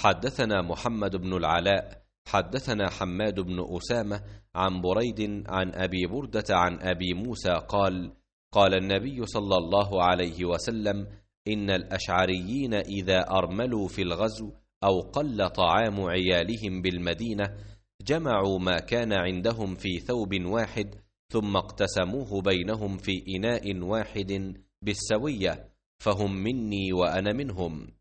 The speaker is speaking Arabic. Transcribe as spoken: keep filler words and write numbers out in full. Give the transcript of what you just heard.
حدثنا محمد بن العلاء حدثنا حماد بن أسامة عن بريد عن أبي بردة عن أبي موسى قال: قال النبي صلى الله عليه وسلم: إن الأشعريين إذا أرملوا في الغزو أو قل طعام عيالهم بالمدينة جمعوا ما كان عندهم في ثوب واحد ثم اقتسموه بينهم في إناء واحد بالسوية، فهم مني وأنا منهم.